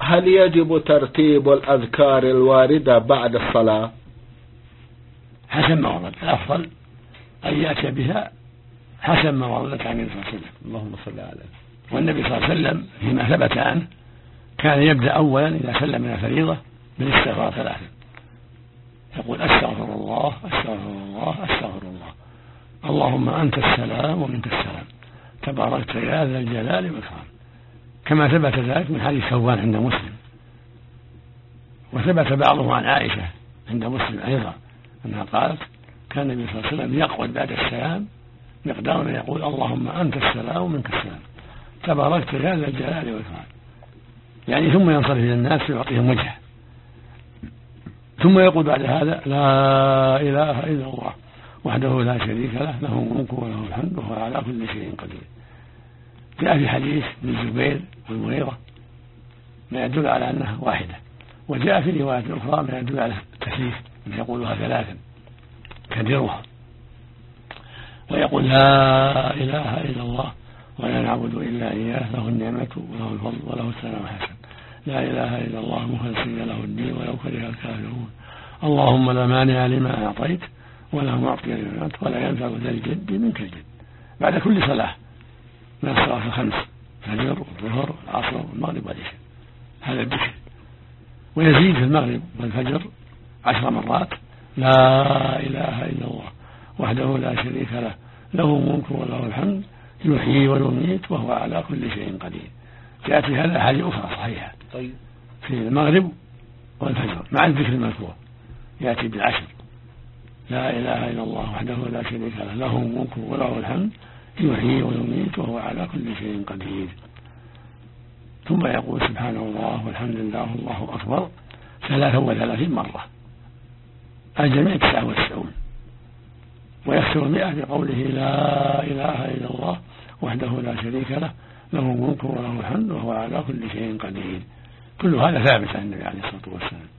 هل يجب ترتيب الأذكار الواردة بعد الصلاة؟ حسب ما ورد، الأفضل أن يأتي بها حسب ما وردت عن النبي صلى الله عليه وسلم. اللهم صل على. والنبي صلى الله عليه وسلم فيما ثبت عنه كان يبدأ أولا إذا سلم من الفريضة بالاستغفار 3، يقول أستغفر الله أستغفر الله أستغفر الله، اللهم أنت السلام ومنك السلام، تباركت يا ذا الجلال والإكرام، كما ثبت ذلك من حديث ثوبان عند مسلم. وثبت بعضه عن عائشة عند مسلم أيضا أنها قالت كان النبي صلى الله عليه وسلم يقعد بعد السلام مقدار ما يقول اللهم أنت السلام ومنك السلام، تباركت يا ذا الجلال والإكرام، يعني ثم ينصرف إلى الناس ويعطيهم وجهه، ثم يقول بعد هذا لا إله إلا الله وحده لا شريك له، له الملك وله الحمد وهو على كل شيء قدير. جاء في حديث ابن الزبير والمغيرة ما يدل على أنها واحدة، وجاء في رواية أخرى ما يدل على التثليث يقولها 3 كبيرها، ويقول لا إله إلا الله ولا نعبد إلا إياه له النعمة وله الفضل وله الثناء الحسن، لا إله إلا الله مخلصين له الدين ولو كره الكافرون، اللهم لا مانع لما أعطيت ولا معطي لما منعت ولا ينفع ذا الجد منك الجد، بعد كل صلاة من الصلاة 5 الفجر والظهر والعصر والمغرب والعشاء، هذا الذكر. ويزيد في المغرب والفجر 10 مرات لا إله إلا الله وحده لا شريك له، له الملك وله الحمد يحيي ويميت وهو على كل شيء قدير. جاءت في هذا أحاديث أخرى صحيحة في المغرب والفجر مع الذكر المذكور، يأتي ب10 لا إله إلا الله وحده لا شريك له، له الملك وله الحمد يحيي ويميت وهو على كل شيء قدير، ثم يقول سبحان الله والحمد لله والله أكبر 33 مرة، الجميع 99، ويكثر 100 بقوله لا إله إلا الله وحده لا شريك له، له الملك وله الحمد وهو على كل شيء قدير. كل هذا ثابت عن النبي عليه الصلاة والسلام.